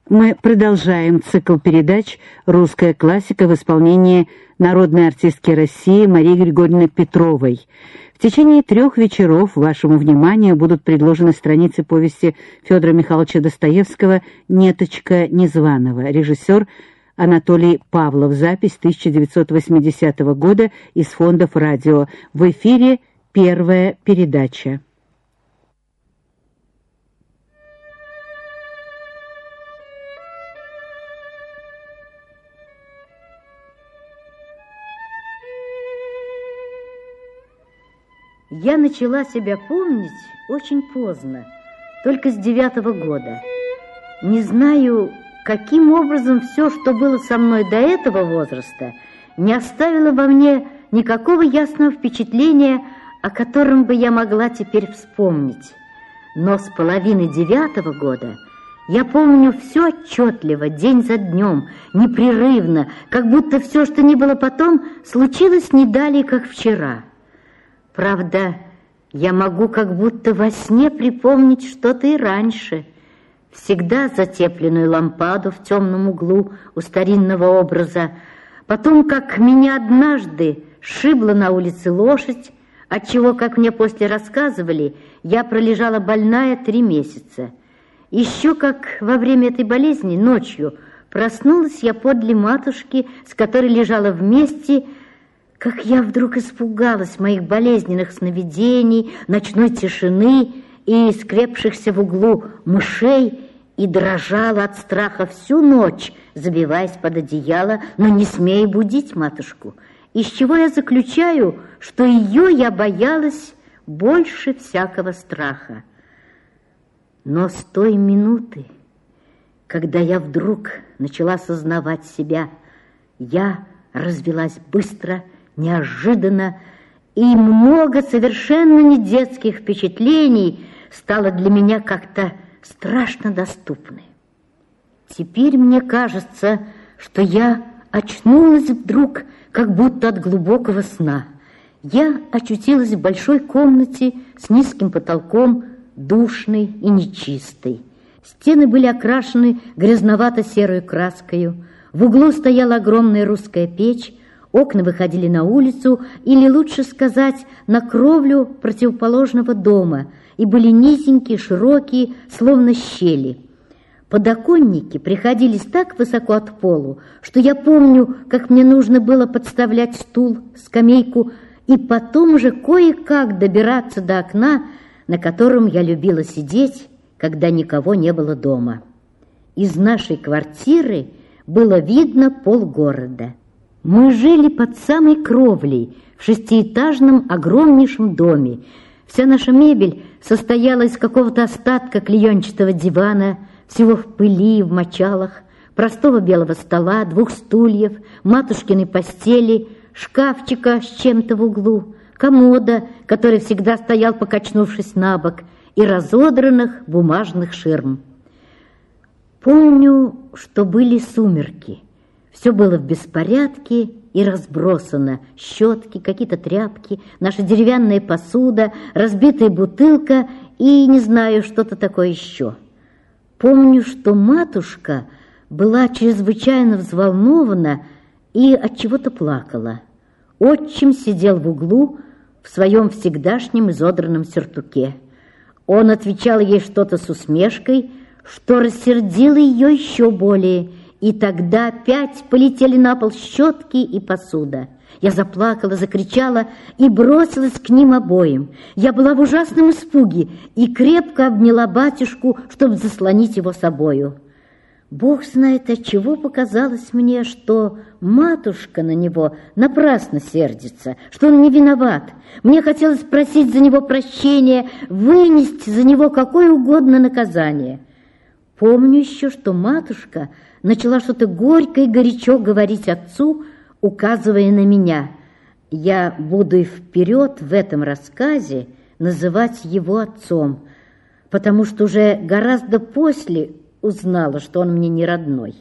Мы продолжаем цикл передач «Русская классика» в исполнении народной артистки России Марии Григорьевны Петровой. В течение 3 вечеров вашему вниманию будут предложены страницы повести Федора Михайловича Достоевского «Неточка Незваного», режиссер Анатолий Павлов, запись 1980 года из фондов радио. В эфире первая передача. Я начала себя помнить очень поздно, только с 9-го года. Не знаю, каким образом все, что было со мной до этого возраста, не оставило во мне никакого ясного впечатления, о котором бы я могла теперь вспомнить. Но с половины 9-го года я помню все отчетливо, день за днем, непрерывно, как будто все, что ни было потом, случилось не далее, как вчера. Правда, я могу как будто во сне припомнить что-то и раньше. Всегда затепленную лампаду в темном углу у старинного образа. Потом, как меня однажды сшибла на улице лошадь, отчего, как мне после рассказывали, я пролежала больная 3 месяца. Еще как во время этой болезни ночью проснулась я подле матушки, с которой лежала вместе. Как я вдруг испугалась моих болезненных сновидений, ночной тишины и скрепшихся в углу мышей, и дрожала от страха всю ночь, забиваясь под одеяло, но не смея будить матушку. Из чего я заключаю, что ее я боялась больше всякого страха. Но с той минуты, когда я вдруг начала сознавать себя, я развелась быстро, неожиданно, и много совершенно не детских впечатлений стало для меня как-то страшно доступны. Теперь мне кажется, что я очнулась вдруг, как будто от глубокого сна. Я очутилась в большой комнате с низким потолком, душной и нечистой. Стены были окрашены грязновато-серой краскою. В углу стояла огромная русская печь, окна выходили на улицу, или, лучше сказать, на кровлю противоположного дома, и были низенькие, широкие, словно щели. Подоконники приходились так высоко от полу, что я помню, как мне нужно было подставлять стул, скамейку, и потом уже кое-как добираться до окна, на котором я любила сидеть, когда никого не было дома. Из нашей квартиры было видно полгорода. Мы жили под самой кровлей, в 6-этажном огромнейшем доме. Вся наша мебель состояла из какого-то остатка клеенчатого дивана, всего в пыли и в мочалах, простого белого стола, 2 стульев, матушкиной постели, шкафчика с чем-то в углу, комода, который всегда стоял, покачнувшись на бок, и разодранных бумажных ширм. Помню, что были сумерки. Все было в беспорядке и разбросано. Щетки, какие-то тряпки, наша деревянная посуда, разбитая бутылка и, не знаю, что-то такое еще. Помню, что матушка была чрезвычайно взволнована и от чего-то плакала. Отчим сидел в углу в своем всегдашнем изодранном сюртуке. Он отвечал ей что-то с усмешкой, что рассердило ее еще более, и тогда опять полетели на пол щетки и посуда. Я заплакала, закричала и бросилась к ним обоим. Я была в ужасном испуге и крепко обняла батюшку, чтобы заслонить его собою. Бог знает, отчего показалось мне, что матушка на него напрасно сердится, что он не виноват. Мне хотелось просить за него прощения, вынести за него какое угодно наказание. Помню еще, что матушка начала что-то горько и горячо говорить отцу, указывая на меня. Я буду и вперед в этом рассказе называть его отцом, потому что уже гораздо после узнала, что он мне не родной.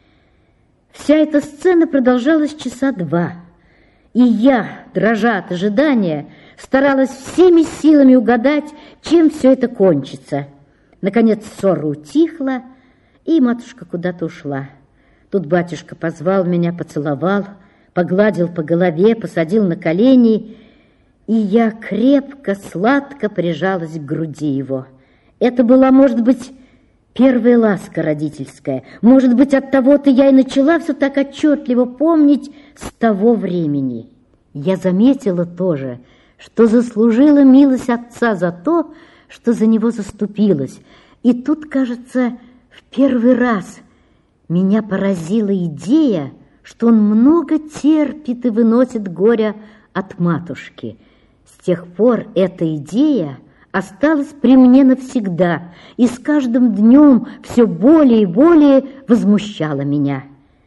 Вся эта сцена продолжалась часа 2, и я, дрожа от ожидания, старалась всеми силами угадать, чем все это кончится. Наконец ссора утихла, и матушка куда-то ушла. Тут батюшка позвал меня, поцеловал, погладил по голове, посадил на колени, и я крепко, сладко прижалась к груди его. Это была, может быть, первая ласка родительская. Может быть, от того-то я и начала все так отчетливо помнить с того времени. Я заметила тоже, что заслужила милость отца за то, что за него заступилась. И тут, кажется, в первый раз меня поразила идея, что он много терпит и выносит горя от матушки. С тех пор эта идея осталась при мне навсегда и с каждым днем все более и более возмущала меня.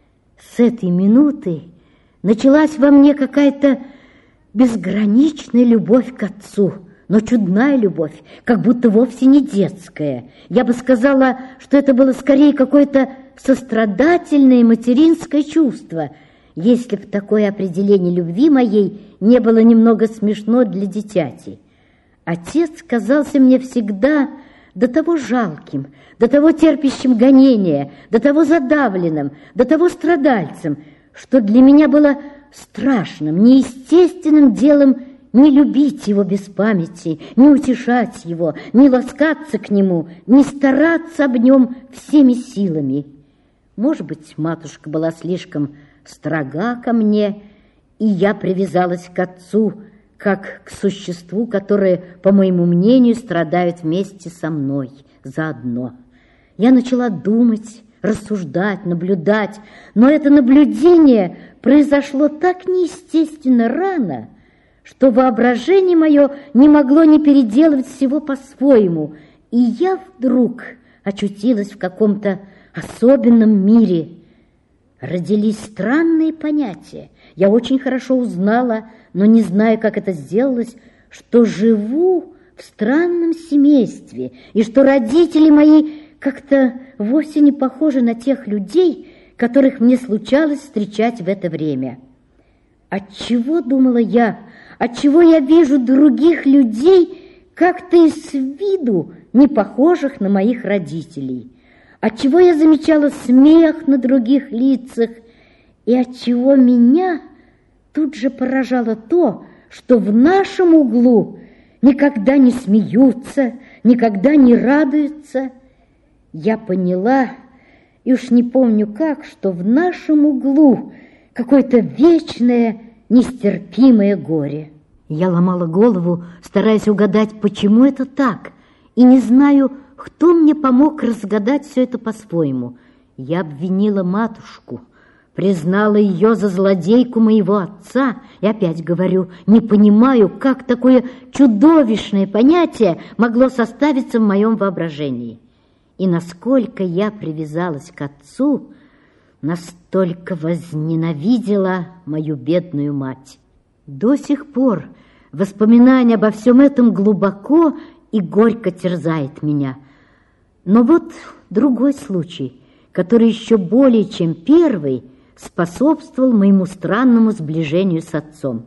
С этой минуты началась во мне какая-то безграничная любовь к отцу, но чудная любовь, как будто вовсе не детская. Я бы сказала, что это было скорее какое-то сострадательное материнское чувство, если б такое определение любви моей не было немного смешно для дитяти. Отец казался мне всегда до того жалким, до того терпящим гонения, до того задавленным, до того страдальцем, что для меня было страшным, неестественным делом не любить его без памяти, не утешать его, не ласкаться к нему, не стараться об нем всеми силами. Может быть, матушка была слишком строга ко мне, и я привязалась к отцу, как к существу, которое, по моему мнению, страдает вместе со мной заодно. Я начала думать, рассуждать, наблюдать, но это наблюдение произошло так неестественно рано, что воображение мое не могло не переделывать всего по-своему, и я вдруг очутилась в каком-то особенном мире. Родились странные понятия. Я очень хорошо узнала, но не знаю, как это сделалось, что живу в странном семействе, и что родители мои как-то вовсе не похожи на тех людей, которых мне случалось встречать в это время. Отчего, думала я, отчего я вижу других людей, как-то и с виду не похожих на моих родителей? Отчего я замечала смех на других лицах, и отчего меня тут же поражало то, что в нашем углу никогда не смеются, никогда не радуются. Я поняла, и уж не помню как, что в нашем углу какое-то вечное, нестерпимое горе. Я ломала голову, стараясь угадать, почему это так, и не знаю, кто мне помог разгадать все это по-своему. Я обвинила матушку, признала ее за злодейку моего отца, и опять говорю, не понимаю, как такое чудовищное понятие могло составиться в моем воображении. И насколько я привязалась к отцу, настолько возненавидела мою бедную мать. До сих пор воспоминание обо всем этом глубоко и горько терзает меня. Но вот другой случай, который еще более чем первый способствовал моему странному сближению с отцом.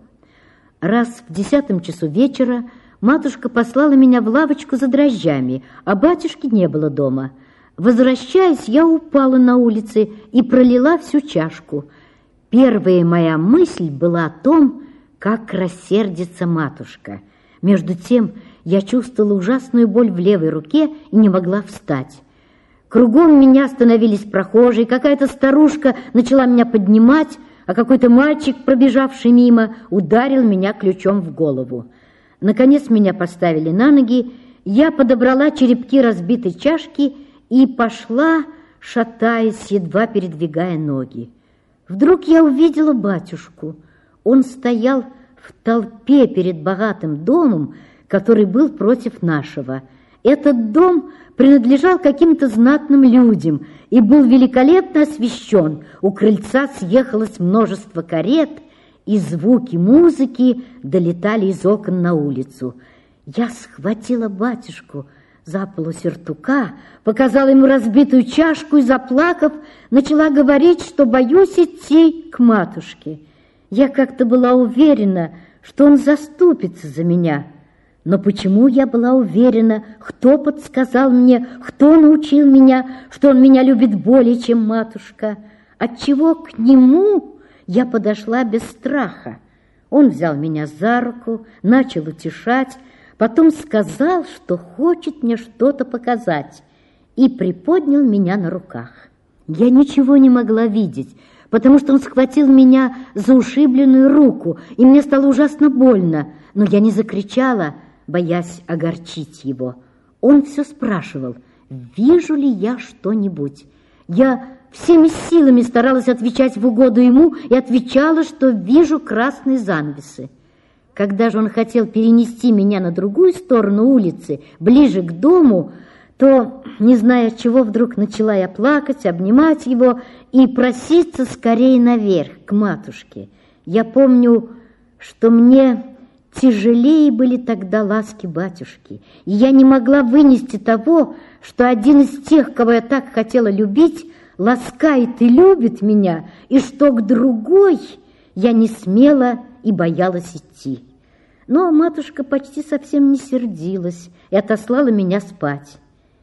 Раз в 10 часу вечера матушка послала меня в лавочку за дрожжами, а батюшки не было дома. Возвращаясь, я упала на улице и пролила всю чашку. Первая моя мысль была о том, как рассердится матушка. Между тем я чувствовала ужасную боль в левой руке и не могла встать. Кругом меня остановились прохожие, какая-то старушка начала меня поднимать, а какой-то мальчик, пробежавший мимо, ударил меня ключом в голову. Наконец меня поставили на ноги, я подобрала черепки разбитой чашки и пошла, шатаясь, едва передвигая ноги. Вдруг я увидела батюшку. Он стоял в толпе перед богатым домом, который был против нашего. Этот дом принадлежал каким-то знатным людям и был великолепно освещен. У крыльца съехалось множество карет, и звуки музыки долетали из окон на улицу. Я схватила батюшку за полу сюртука, показала ему разбитую чашку и, заплакав, начала говорить, что боюсь идти к матушке. Я как-то была уверена, что он заступится за меня. Но почему я была уверена, кто подсказал мне, кто научил меня, что он меня любит более, чем матушка? Отчего к нему я подошла без страха? Он взял меня за руку, начал утешать, потом сказал, что хочет мне что-то показать, и приподнял меня на руках. Я ничего не могла видеть, потому что он схватил меня за ушибленную руку, и мне стало ужасно больно, но я не закричала, боясь огорчить его. Он все спрашивал, вижу ли я что-нибудь. Я всеми силами старалась отвечать в угоду ему и отвечала, что вижу красные занавесы. Когда же он хотел перенести меня на другую сторону улицы, ближе к дому, то, не зная чего, вдруг начала я плакать, обнимать его и проситься скорее наверх, к матушке. Я помню, что мне тяжелее были тогда ласки батюшки, и я не могла вынести того, что один из тех, кого я так хотела любить, ласкает и любит меня, и что к другой я не смела и боялась идти. Но матушка почти совсем не сердилась и отослала меня спать.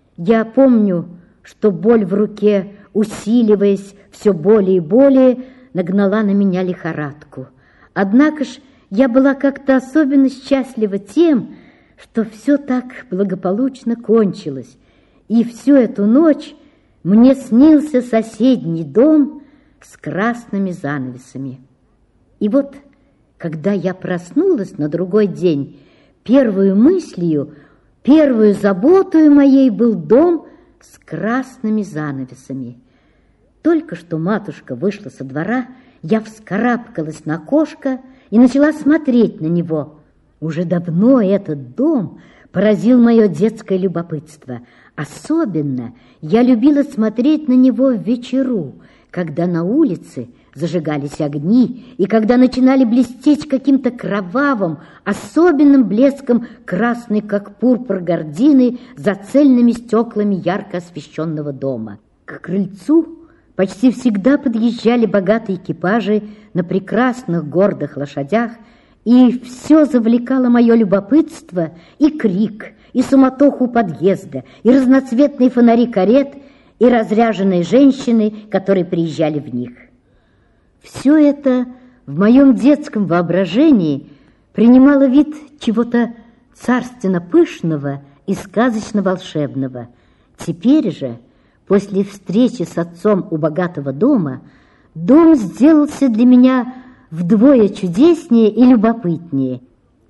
Я помню, что боль в руке, усиливаясь все более и более, нагнала на меня лихорадку. Однако ж я была как-то особенно счастлива тем, что все так благополучно кончилось, и всю эту ночь мне снился соседний дом с красными занавесами. И вот, когда я проснулась на другой день, первую мыслью, первую заботою моей был дом с красными занавесами. Только что матушка вышла со двора, я вскарабкалась на окошко и начала смотреть на него. Уже давно этот дом поразил мое детское любопытство. Особенно я любила смотреть на него в вечеру, когда на улице зажигались огни и когда начинали блестеть каким-то кровавым, особенным блеском красной, как пурпур, гардины за цельными стеклами ярко освещенного дома. К крыльцу почти всегда подъезжали богатые экипажи на прекрасных гордых лошадях, и все завлекало мое любопытство, и крик, и суматоху подъезда, и разноцветные фонари карет, и разряженные женщины, которые приезжали в них. Все это в моем детском воображении принимало вид чего-то царственно пышного и сказочно-волшебного. Теперь же, после встречи с отцом у богатого дома, дом сделался для меня вдвое чудеснее и любопытнее.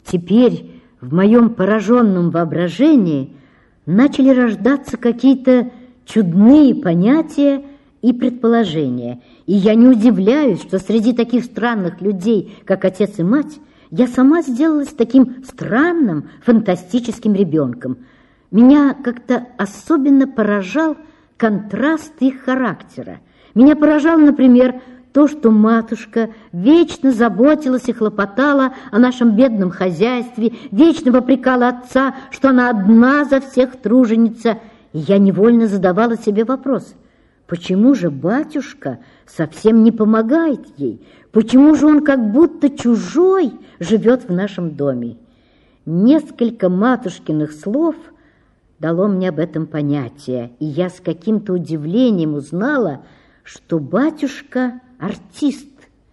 Теперь в моем пораженном воображении начали рождаться какие-то чудные понятия и предположения, и я не удивляюсь, что среди таких странных людей, как отец и мать, я сама сделалась таким странным, фантастическим ребенком. Меня как-то особенно поражал контраст их характера. Меня поражало, например, то, что матушка вечно заботилась и хлопотала о нашем бедном хозяйстве, вечно попрекала отца, что она одна за всех труженица, и я невольно задавала себе вопрос: почему же батюшка совсем не помогает ей? Почему же он как будто чужой живет в нашем доме? Несколько матушкиных слов дало мне об этом понятие, и я с каким-то удивлением узнала, что батюшка артист.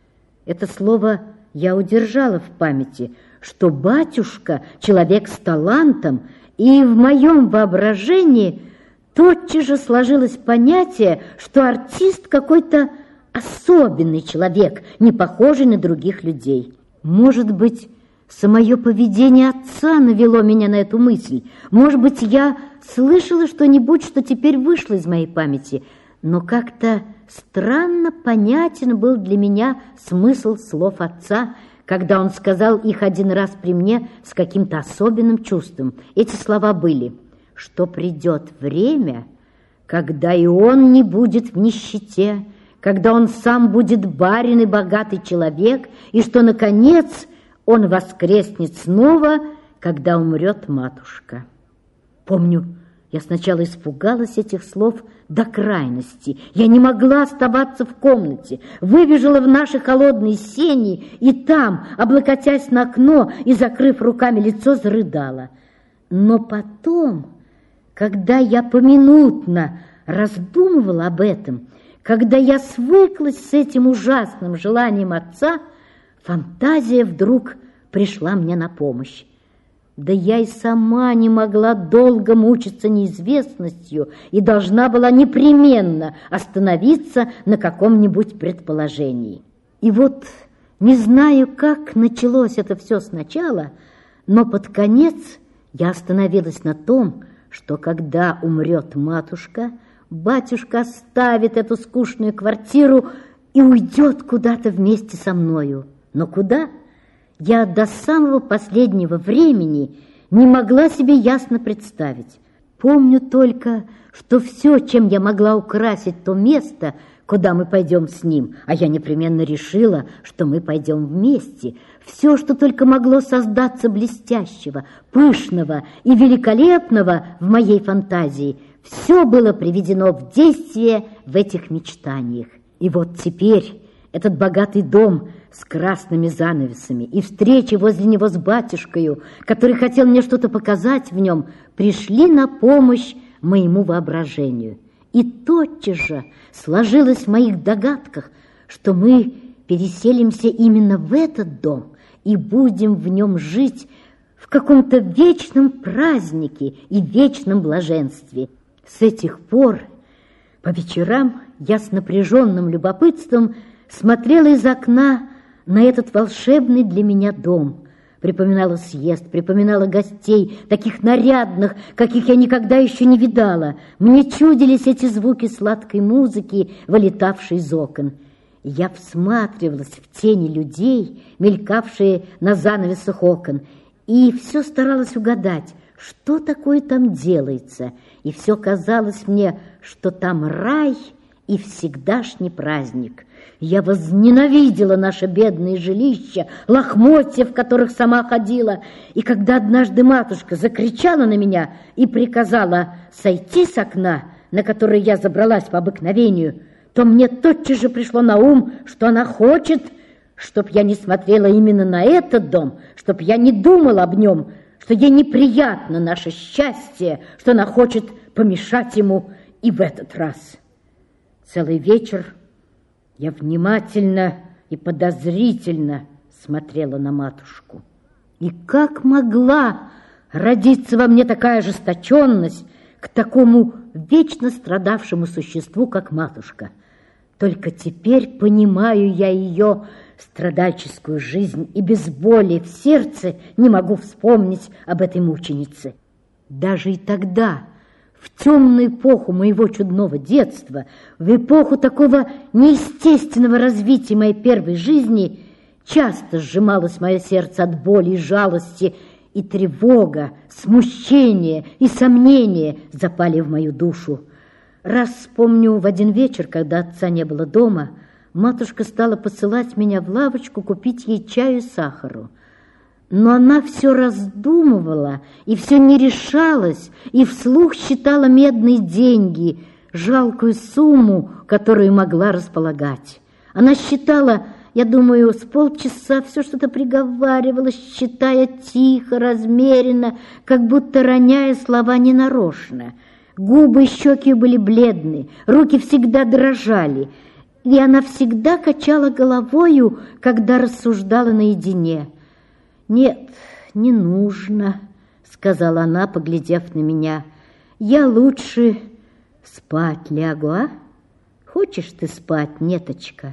Это слово я удержала в памяти, что батюшка человек с талантом, и в моем воображении тотчас же сложилось понятие, что артист какой-то особенный человек, не похожий на других людей. Может быть, самое поведение отца навело меня на эту мысль. Может быть, я слышала что-нибудь, что теперь вышло из моей памяти, но как-то странно понятен был для меня смысл слов отца, когда он сказал их один раз при мне с каким-то особенным чувством. Эти слова были: что придет время, когда и он не будет в нищете, когда он сам будет барин и богатый человек, и что, наконец, он воскреснет снова, когда умрет матушка. Помню, Я сначала испугалась этих слов до крайности. Я не могла оставаться в комнате. Выбежала в наши холодные сени и там, облокотясь на окно и закрыв руками лицо, зарыдала. Но потом, когда я поминутно раздумывала об этом, когда я свыклась с этим ужасным желанием отца, фантазия вдруг пришла мне на помощь. Да я и сама не могла долго мучиться неизвестностью и должна была непременно остановиться на каком-нибудь предположении. И вот, не знаю, как началось это все сначала, но под конец я остановилась на том, что когда умрет матушка, батюшка оставит эту скучную квартиру и уйдет куда-то вместе со мною. Но куда? Я до самого последнего времени не могла себе ясно представить. Помню только, что все, чем я могла украсить то место, куда мы пойдем с ним, а я непременно решила, что мы пойдем вместе, все, что только могло создаться блестящего, пышного и великолепного в моей фантазии, все было приведено в действие в этих мечтаниях. И вот теперь этот богатый дом с красными занавесами и встречи возле него с батюшкою, который хотел мне что-то показать в нем, пришли на помощь моему воображению. И тотчас же сложилось в моих догадках, что мы переселимся именно в этот дом и будем в нем жить в каком-то вечном празднике и вечном блаженстве. С этих пор по вечерам я с напряженным любопытством смотрела из окна на этот волшебный для меня дом, припоминала съезд, припоминала гостей, таких нарядных, каких я никогда еще не видала. Мне чудились эти звуки сладкой музыки, вылетавшей из окон. Я всматривалась в тени людей, мелькавшие на занавесах окон, и все старалась угадать, что такое там делается, и все казалось мне, что там рай и всегдашний праздник. Я возненавидела наше бедное жилище, лохмотья, в которых сама ходила, и когда однажды матушка закричала на меня и приказала сойти с окна, на которое я забралась по обыкновению, то мне тотчас же пришло на ум, что она хочет, чтоб я не смотрела именно на этот дом, чтоб я не думала об нем, что ей неприятно наше счастье, что она хочет помешать ему и в этот раз. Целый вечер я внимательно и подозрительно смотрела на матушку. И как могла родиться во мне такая ожесточенность к такому вечно страдавшему существу, как матушка? Только теперь понимаю я ее страдальческую жизнь, и без боли в сердце не могу вспомнить об этой мученице. Даже и тогда, в темную эпоху моего чудного детства, в эпоху такого неестественного развития моей первой жизни, часто сжималось мое сердце от боли и жалости, и тревога, смущение и сомнение запали в мою душу. Раз вспомню, в один вечер, когда отца не было дома, матушка стала посылать меня в лавочку купить ей чаю и сахару. Но она все раздумывала и все не решалась, и вслух считала медные деньги, жалкую сумму, которую могла располагать. Она считала, я думаю, с полчаса все что-то приговаривала, считая тихо, размеренно, как будто роняя слова ненарочно. Губы и щеки были бледны, руки всегда дрожали, и она всегда качала головою, когда рассуждала наедине. «Нет, не нужно», — сказала она, поглядев на меня. «Я лучше спать лягу, а? Хочешь ты спать, неточка?»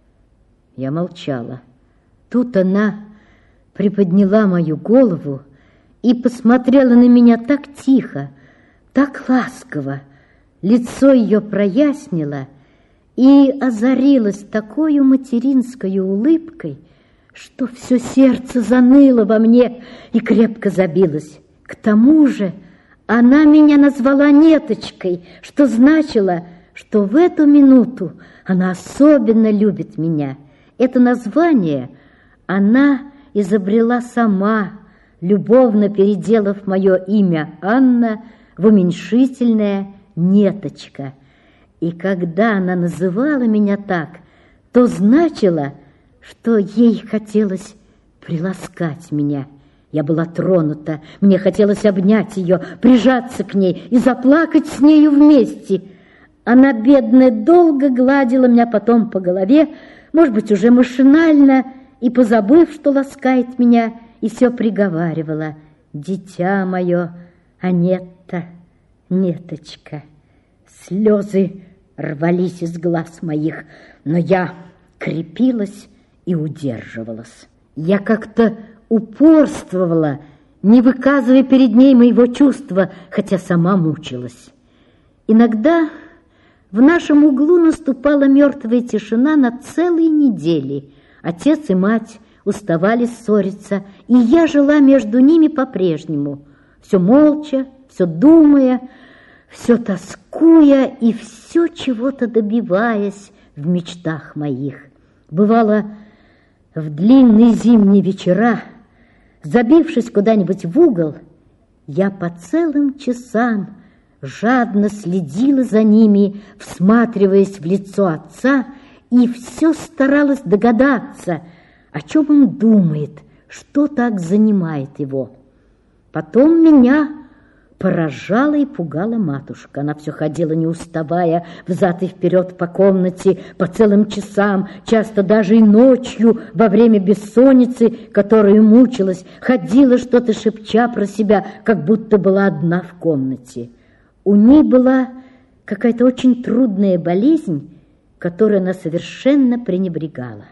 Я молчала. Тут она приподняла мою голову и посмотрела на меня так тихо, так ласково. Лицо ее прояснило и озарилось такой материнской улыбкой, что все сердце заныло во мне и крепко забилось. К тому же она меня назвала неточкой, что значило, что в эту минуту она особенно любит меня. Это название она изобрела сама, любовно переделав мое имя Анна в уменьшительное «Неточка». И когда она называла меня так, то значило, что ей хотелось приласкать меня. Я была тронута, мне хотелось обнять ее, прижаться к ней и заплакать с нею вместе. Она, бедная, долго гладила меня потом по голове, может быть, уже машинально, и, позабыв, что ласкает меня, и все приговаривала: «Дитя мое, Анетта, Неточка». Слезы рвались из глаз моих, но я крепилась и удерживалась. Я как-то упорствовала, не выказывая перед ней моего чувства, хотя сама мучилась. Иногда в нашем углу наступала мертвая тишина на целые недели. Отец и мать уставали ссориться, и я жила между ними по-прежнему, все молча, все думая, все тоскуя и все чего-то добиваясь в мечтах моих. Бывало, в длинные зимние вечера, забившись куда-нибудь в угол, я по целым часам жадно следила за ними, всматриваясь в лицо отца, и все старалась догадаться, о чем он думает, что так занимает его. Потом меня поражала и пугала матушка. Она все ходила, не уставая, взад и вперед по комнате по целым часам, часто даже и ночью, во время бессонницы, которую мучилась, ходила, что-то шепча про себя, как будто была одна в комнате. У ней была какая-то очень трудная болезнь, которой она совершенно пренебрегала.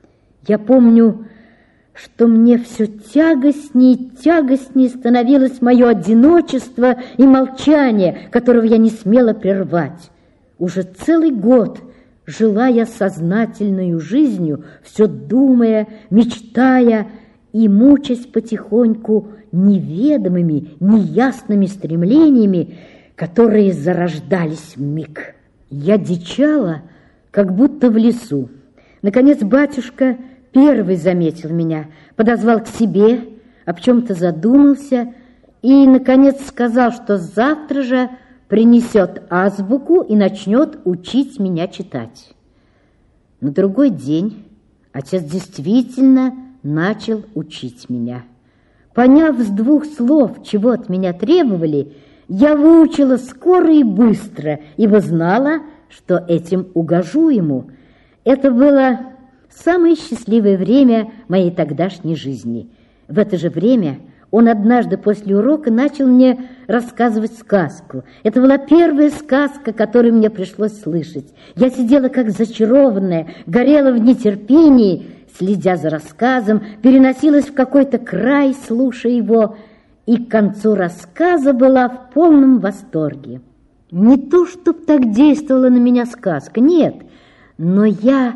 Я помню, что мне все тягостнее и тягостнее становилось мое одиночество и молчание, которого я не смела прервать. Уже целый год жила я сознательной жизнью, все думая, мечтая и мучаясь потихоньку неведомыми, неясными стремлениями, которые зарождались вмиг. Я дичала, как будто в лесу. Наконец батюшка первый заметил меня, подозвал к себе, об чем-то задумался и, наконец, сказал, что завтра же принесет азбуку и начнет учить меня читать. На другой день отец действительно начал учить меня. Поняв с двух слов, чего от меня требовали, я выучила скоро и быстро, ибо знала, что этим угожу ему. Это было самое счастливое время моей тогдашней жизни. В это же время он однажды после урока начал мне рассказывать сказку. Это была первая сказка, которую мне пришлось слышать. Я сидела как зачарованная, горела в нетерпении, следя за рассказом, переносилась в какой-то край, слушая его, и к концу рассказа была в полном восторге. Не то, чтоб так действовала на меня сказка, нет, но я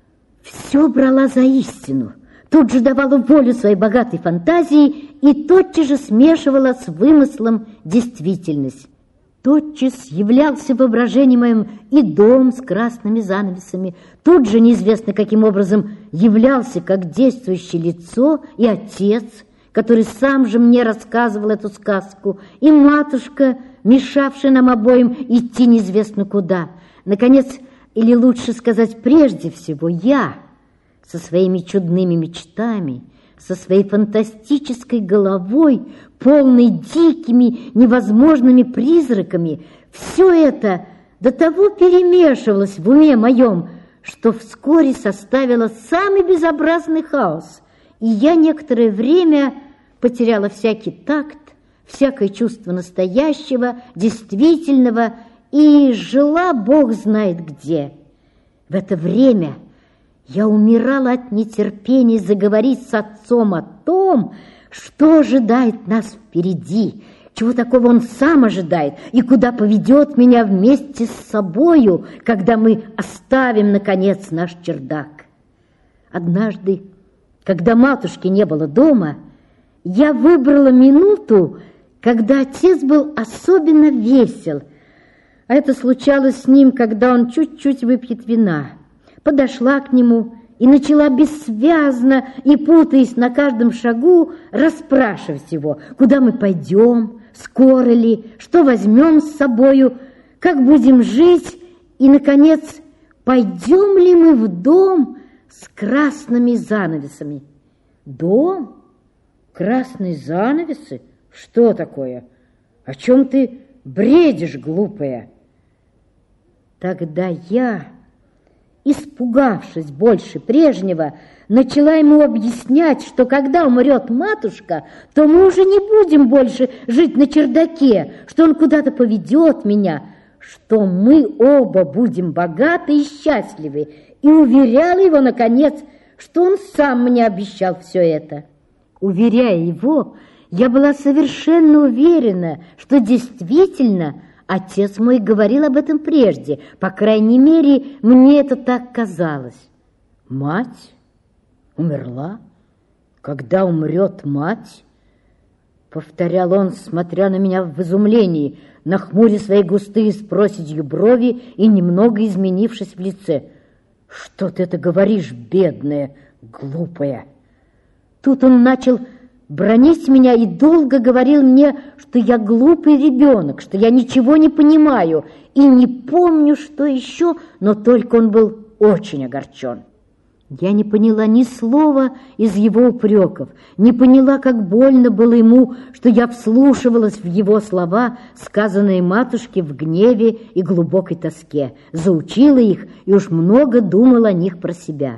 все брала за истину, тут же давала волю своей богатой фантазии и тотчас же смешивала с вымыслом действительность. Тотчас являлся в воображении моем и дом с красными занавесами, тут же неизвестно каким образом являлся как действующее лицо и отец, который сам же мне рассказывал эту сказку, и матушка, мешавшая нам обоим идти неизвестно куда. Наконец, или лучше сказать, прежде всего, я со своими чудными мечтами, со своей фантастической головой, полной дикими, невозможными призраками, все это до того перемешивалось в уме моем, что вскоре составило самый безобразный хаос, и я некоторое время потеряла всякий такт, всякое чувство настоящего, действительного, и жила Бог знает где. В это время я умирала от нетерпения заговорить с отцом о том, что ожидает нас впереди, чего такого он сам ожидает и куда поведет меня вместе с собою, когда мы оставим, наконец, наш чердак. Однажды, когда матушки не было дома, я выбрала минуту, когда отец был особенно весел, а это случалось с ним, когда он чуть-чуть выпьет вина. Подошла к нему и начала бессвязно и, путаясь на каждом шагу, расспрашивать его, куда мы пойдем, скоро ли, что возьмем с собою, как будем жить и, наконец, пойдем ли мы в дом с красными занавесами. Дом? Красные занавесы? Что такое? О чем ты бредишь, глупая? Тогда я, испугавшись больше прежнего, начала ему объяснять, что когда умрет матушка, то мы уже не будем больше жить на чердаке, что он куда-то поведет меня, что мы оба будем богаты и счастливы, и уверяла его, наконец, что он сам мне обещал все это. Уверяя его, я была совершенно уверена, что действительно отец мой говорил об этом прежде, по крайней мере, мне это так казалось. Мать умерла? Когда умрет мать? Повторял он, смотря на меня в изумлении, нахмуря свои густые с проседью брови и немного изменившись в лице. Что ты это говоришь, бедная, глупая? Тут он начал бранить меня и долго говорил мне, что я глупый ребенок, что я ничего не понимаю и не помню, что еще, но только он был очень огорчен. Я не поняла ни слова из его упреков, не поняла, как больно было ему, что я вслушивалась в его слова, сказанные матушке в гневе и глубокой тоске, заучила их и уж много думала о них про себя.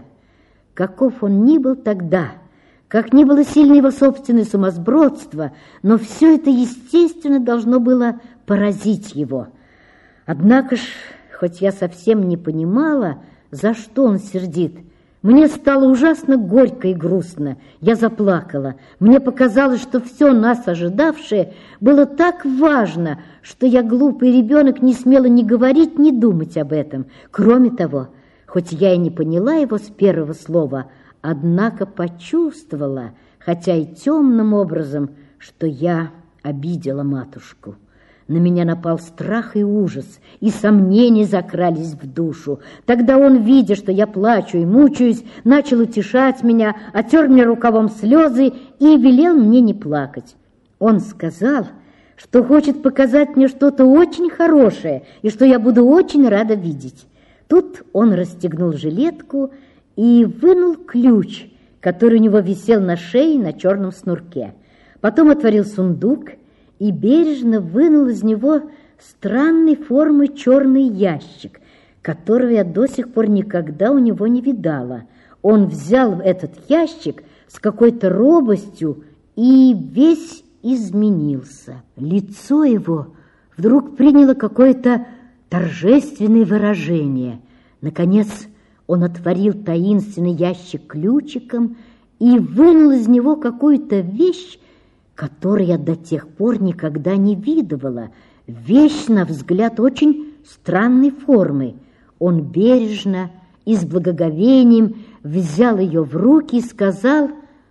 Каков он ни был тогда, как ни было сильно его собственное сумасбродство, но все это, естественно, должно было поразить его. Однако ж, хоть я совсем не понимала, за что он сердит, мне стало ужасно горько и грустно. Я заплакала. Мне показалось, что все нас ожидавшее было так важно, что я, глупый ребенок, не смела ни говорить, ни думать об этом. Кроме того, хоть я и не поняла его с первого слова, однако почувствовала, хотя и темным образом, что я обидела матушку. На меня напал страх и ужас, и сомнения закрались в душу. Тогда он, видя, что я плачу и мучаюсь, начал утешать меня, отер мне рукавом слезы и велел мне не плакать. Он сказал, что хочет показать мне что-то очень хорошее и что я буду очень рада видеть. Тут он расстегнул жилетку и вынул ключ, который у него висел на шее на черном снурке. Потом отворил сундук и бережно вынул из него странной формы черный ящик, которого я до сих пор никогда у него не видала. Он взял этот ящик с какой-то робостью и весь изменился. Лицо его вдруг приняло какое-то торжественное выражение. Наконец он отворил таинственный ящик ключиком и вынул из него какую-то вещь, которую я до тех пор никогда не видывала. Вещь, на взгляд, очень странной формы. Он бережно и с благоговением взял ее в руки и сказал,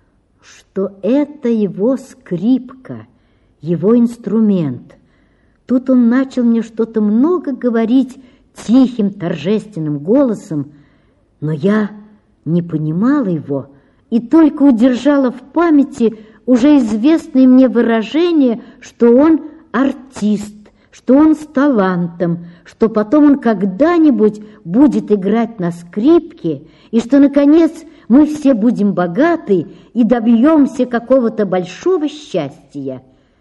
что это его скрипка, его инструмент. Тут он начал мне что-то много говорить тихим, торжественным голосом, но я не понимала его и только удержала в памяти уже известное мне выражение, что он артист, что он с талантом, что потом он когда-нибудь будет играть на скрипке, и что, наконец, мы все будем богаты и добьемся какого-то большого счастья.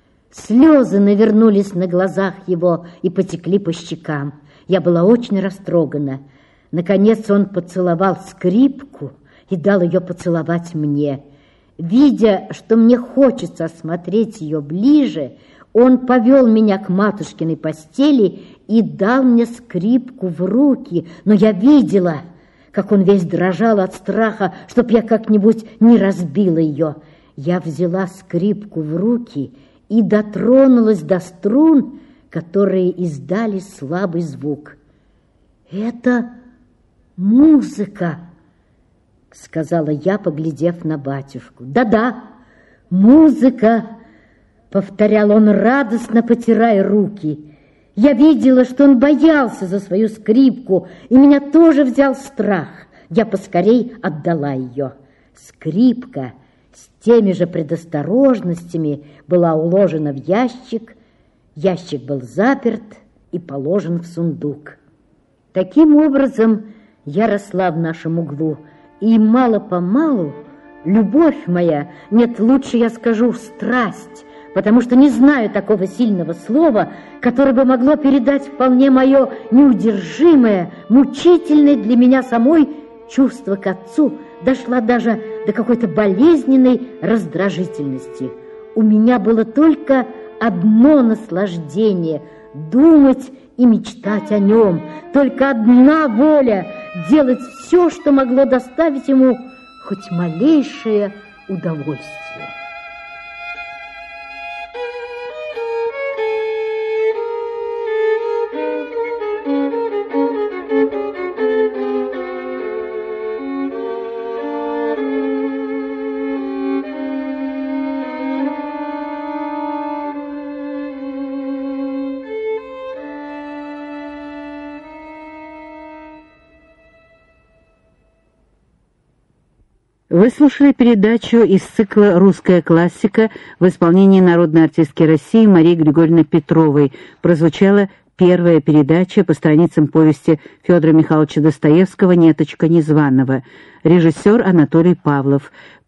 Слезы навернулись на глазах его и потекли по щекам. Я была очень растрогана. Наконец он поцеловал скрипку и дал ее поцеловать мне. Видя, что мне хочется осмотреть ее ближе, он повел меня к матушкиной постели и дал мне скрипку в руки, но я видела, как он весь дрожал от страха, чтоб я как-нибудь не разбила ее. Я взяла скрипку в руки и дотронулась до струн, которые издали слабый звук. «Это музыка», — сказала я, поглядев на батюшку. «Да-да, музыка», — повторял он, радостно потирая руки. Я видела, что он боялся за свою скрипку, и меня тоже взял страх. Я поскорей отдала ее. Скрипка с теми же предосторожностями была уложена в ящик, ящик был заперт и положен в сундук. Таким образом, я росла в нашем углу, и мало-помалу любовь моя, нет, лучше я скажу страсть, потому что не знаю такого сильного слова, которое бы могло передать вполне мое неудержимое, мучительное для меня самой чувство к отцу, дошла даже до какой-то болезненной раздражительности. У меня было только одно наслаждение — думать и мечтать о нем, только одна воля — делать все, что могло доставить ему хоть малейшее удовольствие. Вы слушали передачу из цикла «Русская классика» в исполнении народной артистки России Марии Григорьевны Петровой. Прозвучала первая передача по страницам повести Федора Михайловича Достоевского «Неточка незваного». Режиссер Анатолий Павлов.